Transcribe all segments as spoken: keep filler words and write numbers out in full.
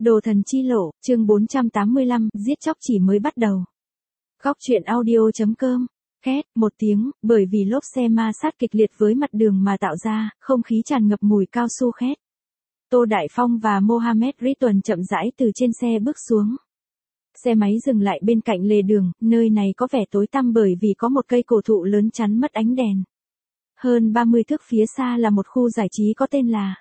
Đồ thần chi lộ, chương bốn trăm tám mươi lăm, giết chóc chỉ mới bắt đầu. Góc truyện audio.com. Két, một tiếng, bởi vì lốp xe ma sát kịch liệt với mặt đường mà tạo ra, không khí tràn ngập mùi cao su khét. Tô Đại Phong và Mohammed Ridwan chậm rãi từ trên xe bước xuống. Xe máy dừng lại bên cạnh lề đường, nơi này có vẻ tối tăm bởi vì có một cây cổ thụ lớn chắn mất ánh đèn. Hơn ba mươi thước phía xa là một khu giải trí có tên là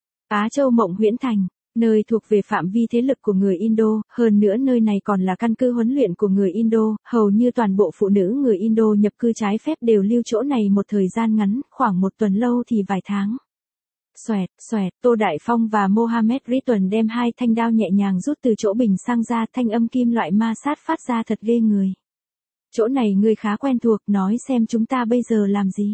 Á Châu Mộng Huyễn Thành, nơi thuộc về phạm vi thế lực của người Indo, hơn nữa nơi này còn là căn cứ huấn luyện của người Indo, hầu như toàn bộ phụ nữ người Indo nhập cư trái phép đều lưu chỗ này một thời gian ngắn, khoảng một tuần lâu thì vài tháng. Xoẹt, xoẹt, Tô Đại Phong và Mohammed Ridwan đem hai thanh đao nhẹ nhàng rút từ chỗ bình xăng ra, thanh âm kim loại ma sát phát ra thật ghê người. Chỗ này ngươi khá quen thuộc, nói xem chúng ta bây giờ làm gì.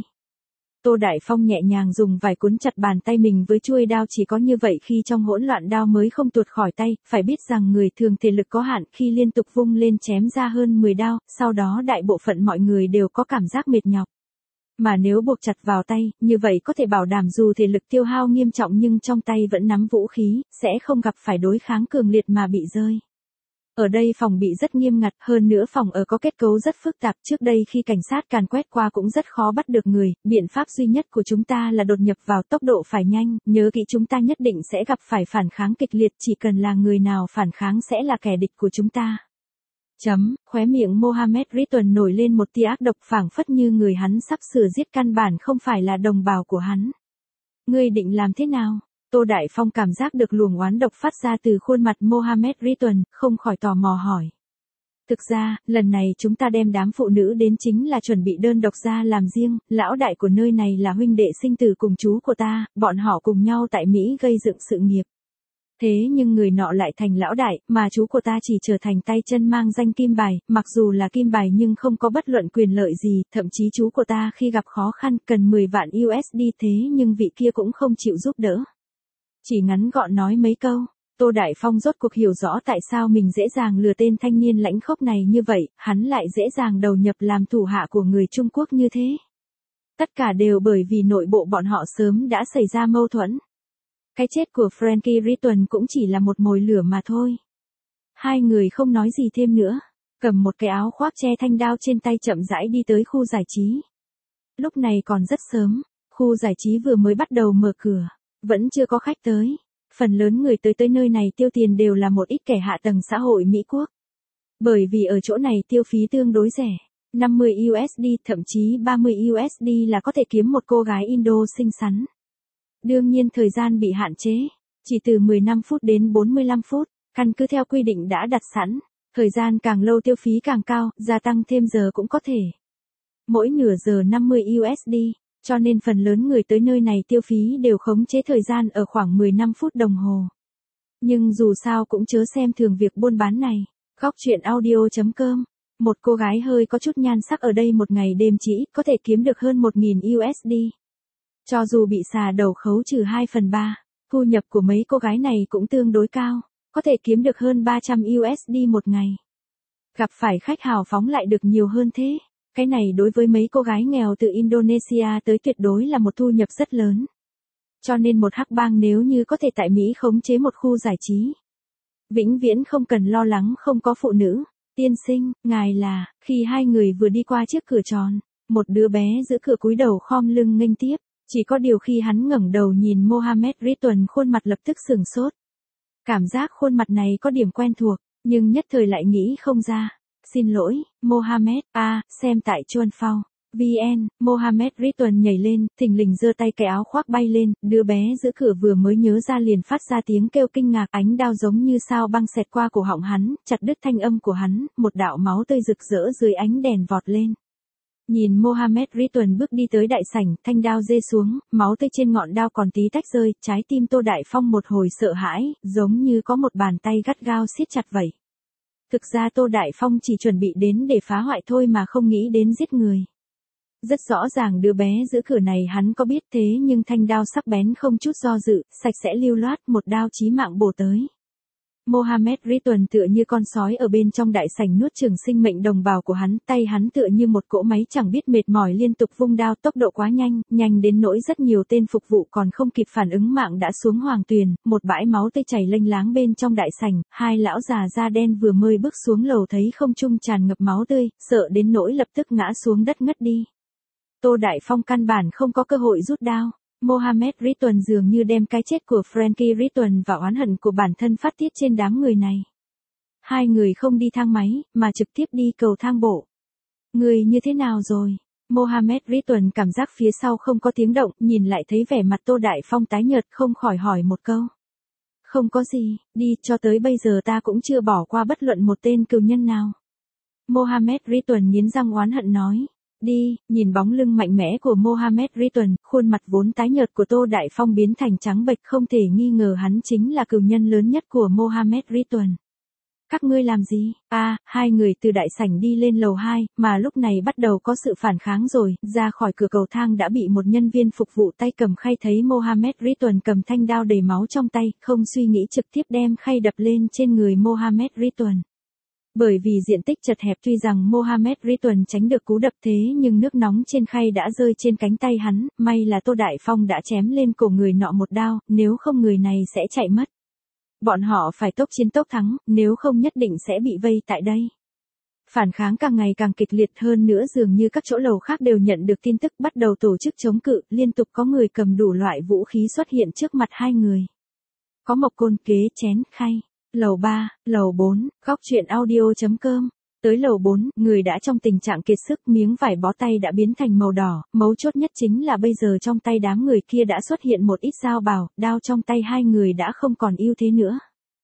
Tô Đại Phong nhẹ nhàng dùng vải cuốn chặt bàn tay mình với chuôi đao, chỉ có như vậy khi trong hỗn loạn đao mới không tuột khỏi tay, phải biết rằng người thường thể lực có hạn, khi liên tục vung lên chém ra hơn mười đao, sau đó đại bộ phận mọi người đều có cảm giác mệt nhọc. Mà nếu buộc chặt vào tay, như vậy có thể bảo đảm dù thể lực tiêu hao nghiêm trọng nhưng trong tay vẫn nắm vũ khí, sẽ không gặp phải đối kháng cường liệt mà bị rơi. Ở đây phòng bị rất nghiêm ngặt, hơn nữa phòng ở có kết cấu rất phức tạp, trước đây khi cảnh sát càn quét qua cũng rất khó bắt được người, biện pháp duy nhất của chúng ta là đột nhập vào, tốc độ phải nhanh, nhớ kỹ chúng ta nhất định sẽ gặp phải phản kháng kịch liệt, chỉ cần là người nào phản kháng sẽ là kẻ địch của chúng ta. Chấm, khóe miệng Mohammed Ridwan nổi lên một tia ác độc, phảng phất như người hắn sắp sửa giết căn bản không phải là đồng bào của hắn. Ngươi định làm thế nào? Tô Đại Phong cảm giác được luồng oán độc phát ra từ khuôn mặt Mohammed Ridwan, không khỏi tò mò hỏi. Thực ra, lần này chúng ta đem đám phụ nữ đến chính là chuẩn bị đơn độc ra làm riêng, lão đại của nơi này là huynh đệ sinh tử cùng chú của ta, bọn họ cùng nhau tại Mỹ gây dựng sự nghiệp. Thế nhưng người nọ lại thành lão đại, mà chú của ta chỉ trở thành tay chân mang danh kim bài, mặc dù là kim bài nhưng không có bất luận quyền lợi gì, thậm chí chú của ta khi gặp khó khăn cần mười vạn u ét đê thế nhưng vị kia cũng không chịu giúp đỡ. Chỉ ngắn gọn nói mấy câu, Tô Đại Phong rốt cuộc hiểu rõ tại sao mình dễ dàng lừa tên thanh niên lãnh khốc này như vậy, hắn lại dễ dàng đầu nhập làm thủ hạ của người Trung Quốc như thế. Tất cả đều bởi vì nội bộ bọn họ sớm đã xảy ra mâu thuẫn. Cái chết của Frankie Ridwan cũng chỉ là một mồi lửa mà thôi. Hai người không nói gì thêm nữa, cầm một cái áo khoác che thanh đao trên tay chậm rãi đi tới khu giải trí. Lúc này còn rất sớm, khu giải trí vừa mới bắt đầu mở cửa, vẫn chưa có khách tới. Phần lớn người tới tới nơi này tiêu tiền đều là một ít kẻ hạ tầng xã hội Mỹ Quốc. Bởi vì ở chỗ này tiêu phí tương đối rẻ, năm mươi u ét đê thậm chí ba mươi u ét đê là có thể kiếm một cô gái Indo xinh xắn. Đương nhiên thời gian bị hạn chế, chỉ từ mười lăm phút đến bốn mươi lăm phút, căn cứ theo quy định đã đặt sẵn, thời gian càng lâu tiêu phí càng cao, gia tăng thêm giờ cũng có thể. Mỗi nửa giờ năm mươi u ét đê, cho nên phần lớn người tới nơi này tiêu phí đều khống chế thời gian ở khoảng mười lăm phút đồng hồ. Nhưng dù sao cũng chớ xem thường việc buôn bán này. Góc truyện audio.com. Một cô gái hơi có chút nhan sắc ở đây một ngày đêm chỉ có thể kiếm được hơn một nghìn u ét đê. Cho dù bị xà đầu khấu trừ hai phần ba, thu nhập của mấy cô gái này cũng tương đối cao, có thể kiếm được hơn ba trăm u ét đê một ngày. Gặp phải khách hào phóng lại được nhiều hơn thế. Cái này đối với mấy cô gái nghèo từ Indonesia tới tuyệt đối là một thu nhập rất lớn. Cho nên một hắc bang nếu như có thể tại Mỹ khống chế một khu giải trí, vĩnh viễn không cần lo lắng không có phụ nữ. Tiên sinh, ngài là, khi hai người vừa đi qua chiếc cửa tròn, một đứa bé giữ cửa cúi đầu khom lưng nghênh tiếp, chỉ có điều khi hắn ngẩng đầu nhìn Mohammed Ridwan khuôn mặt lập tức sửng sốt. Cảm giác khuôn mặt này có điểm quen thuộc, nhưng nhất thời lại nghĩ không ra. Xin lỗi, Mohammed, a, à, xem tại Chuan Phao, vn, Mohammed Ridwan nhảy lên, thình lình giơ tay cái áo khoác bay lên, đứa bé giữ cửa vừa mới nhớ ra liền phát ra tiếng kêu kinh ngạc, ánh đao giống như sao băng xẹt qua cổ họng hắn, chặt đứt thanh âm của hắn, một đạo máu tươi rực rỡ dưới ánh đèn vọt lên. Nhìn Mohammed Ridwan bước đi tới đại sảnh, thanh đao rơi xuống, máu tươi trên ngọn đao còn tí tách rơi, trái tim Tô Đại Phong một hồi sợ hãi, giống như có một bàn tay gắt gao siết chặt vậy. Thực ra Tô Đại Phong chỉ chuẩn bị đến để phá hoại thôi mà không nghĩ đến giết người. Rất rõ ràng đứa bé giữ cửa này hắn có biết thế nhưng thanh đao sắc bén không chút do dự, sạch sẽ lưu loát, một đao chí mạng bổ tới. Mohammed Rituan tựa như con sói ở bên trong đại sảnh nuốt chửng sinh mệnh đồng bào của hắn, tay hắn tựa như một cỗ máy chẳng biết mệt mỏi liên tục vung đao, tốc độ quá nhanh, nhanh đến nỗi rất nhiều tên phục vụ còn không kịp phản ứng mạng đã xuống hoàng tuyền, một bãi máu tươi chảy lênh láng bên trong đại sảnh, hai lão già da đen vừa mới bước xuống lầu thấy không trung tràn ngập máu tươi, sợ đến nỗi lập tức ngã xuống đất ngất đi. Tô Đại Phong căn bản không có cơ hội rút đao. Mohammed Rituan dường như đem cái chết của Frankie Rituan và oán hận của bản thân phát tiết trên đám người này. Hai người không đi thang máy, mà trực tiếp đi cầu thang bộ. Người như thế nào rồi? Mohammed Rituan cảm giác phía sau không có tiếng động, nhìn lại thấy vẻ mặt Tô Đại Phong tái nhợt không khỏi hỏi một câu. Không có gì, đi, cho tới bây giờ ta cũng chưa bỏ qua bất luận một tên cừu nhân nào. Mohammed Rituan nghiến răng oán hận nói. Đi, nhìn bóng lưng mạnh mẽ của Mohammed Rituan, khuôn mặt vốn tái nhợt của Tô Đại Phong biến thành trắng bệch, không thể nghi ngờ hắn chính là cừu nhân lớn nhất của Mohammed Rituan. Các ngươi làm gì? À, hai người từ đại sảnh đi lên lầu hai, mà lúc này bắt đầu có sự phản kháng rồi, ra khỏi cửa cầu thang đã bị một nhân viên phục vụ tay cầm khay thấy Mohammed Rituan cầm thanh đao đầy máu trong tay, không suy nghĩ trực tiếp đem khay đập lên trên người Mohammed Rituan. Bởi vì diện tích chật hẹp tuy rằng Mohammed Rituan tránh được cú đập thế nhưng nước nóng trên khay đã rơi trên cánh tay hắn, may là Tô Đại Phong đã chém lên cổ người nọ một đao, nếu không người này sẽ chạy mất. Bọn họ phải tốc chiến tốc thắng, nếu không nhất định sẽ bị vây tại đây. Phản kháng càng ngày càng kịch liệt hơn nữa, dường như các chỗ lầu khác đều nhận được tin tức bắt đầu tổ chức chống cự, liên tục có người cầm đủ loại vũ khí xuất hiện trước mặt hai người. Có mộc côn, kế, chén, khay. Lầu ba, lầu bốn, góc truyện audio chấm com. Tới lầu bốn, người đã trong tình trạng kiệt sức, miếng vải bó tay đã biến thành màu đỏ, mấu chốt nhất chính là bây giờ trong tay đám người kia đã xuất hiện một ít dao bào, đao trong tay hai người đã không còn ưu thế nữa.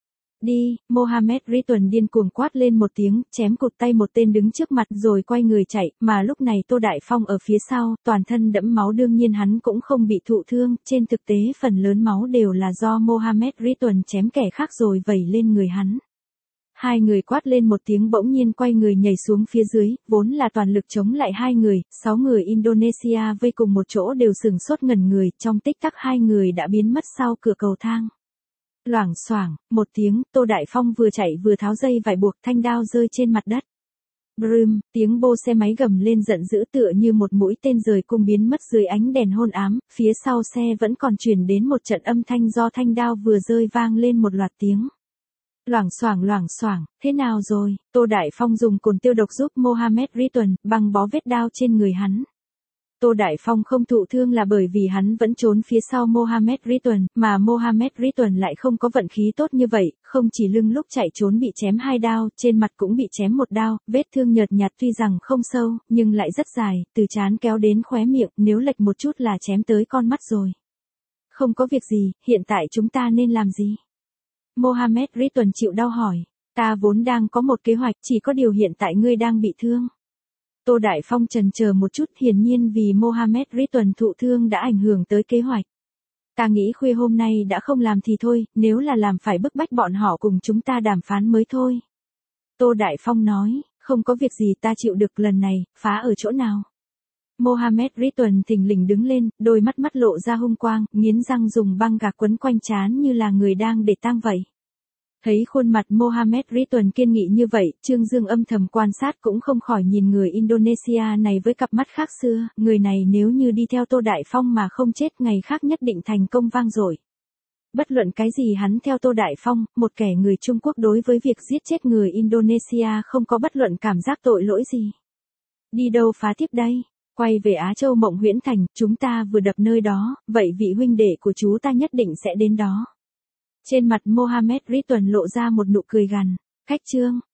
Đi, Mohammed Rituan điên cuồng quát lên một tiếng, chém cụt tay một tên đứng trước mặt rồi quay người chạy, mà lúc này Tô Đại Phong ở phía sau, toàn thân đẫm máu, đương nhiên hắn cũng không bị thụ thương, trên thực tế phần lớn máu đều là do Mohammed Rituan chém kẻ khác rồi vẩy lên người hắn. Hai người quát lên một tiếng bỗng nhiên quay người nhảy xuống phía dưới, vốn là toàn lực chống lại hai người, sáu người Indonesia vây cùng một chỗ đều sửng sốt ngẩn người, trong tích tắc hai người đã biến mất sau cửa cầu thang. Loảng xoảng, một tiếng, Tô Đại Phong vừa chạy vừa tháo dây vải buộc, thanh đao rơi trên mặt đất. Brum, tiếng bô xe máy gầm lên giận dữ tựa như một mũi tên rời cung biến mất dưới ánh đèn hôn ám, phía sau xe vẫn còn truyền đến một trận âm thanh do thanh đao vừa rơi vang lên một loạt tiếng. Loảng xoảng loảng xoảng, thế nào rồi? Tô Đại Phong dùng cồn tiêu độc giúp Mohammed Rituan băng bó vết đao trên người hắn. Tô Đại Phong không thụ thương là bởi vì hắn vẫn trốn phía sau Mohammed Rituan, mà Mohammed Rituan lại không có vận khí tốt như vậy, không chỉ lưng lúc chạy trốn bị chém hai đao, trên mặt cũng bị chém một đao, vết thương nhợt nhạt tuy rằng không sâu, nhưng lại rất dài, từ trán kéo đến khóe miệng, nếu lệch một chút là chém tới con mắt rồi. Không có việc gì, hiện tại chúng ta nên làm gì? Mohammed Rituan chịu đau hỏi, ta vốn đang có một kế hoạch, chỉ có điều hiện tại ngươi đang bị thương. Tô Đại Phong chần chờ một chút, hiển nhiên vì Mohammed Rituan thụ thương đã ảnh hưởng tới kế hoạch. Ta nghĩ khuya hôm nay đã không làm thì thôi, nếu là làm phải bức bách bọn họ cùng chúng ta đàm phán mới thôi. Tô Đại Phong nói, không có việc gì, ta chịu được, lần này, phá ở chỗ nào? Mohammed Rituan thình lình đứng lên, đôi mắt mắt lộ ra hung quang, nghiến răng dùng băng gạc quấn quanh trán như là người đang để tang vậy. Thấy khuôn mặt Mohammed Rituan kiên nghị như vậy, Trương Dương âm thầm quan sát cũng không khỏi nhìn người Indonesia này với cặp mắt khác xưa, người này nếu như đi theo Tô Đại Phong mà không chết ngày khác nhất định thành công vang dội. Bất luận cái gì hắn theo Tô Đại Phong, một kẻ người Trung Quốc đối với việc giết chết người Indonesia không có bất luận cảm giác tội lỗi gì. Đi đâu phá tiếp đây? Quay về Á Châu Mộng Huyễn Thành, chúng ta vừa đập nơi đó, vậy vị huynh đệ của chú ta nhất định sẽ đến đó. Trên mặt Mohammed Rituan lộ ra một nụ cười gằn, khách trương,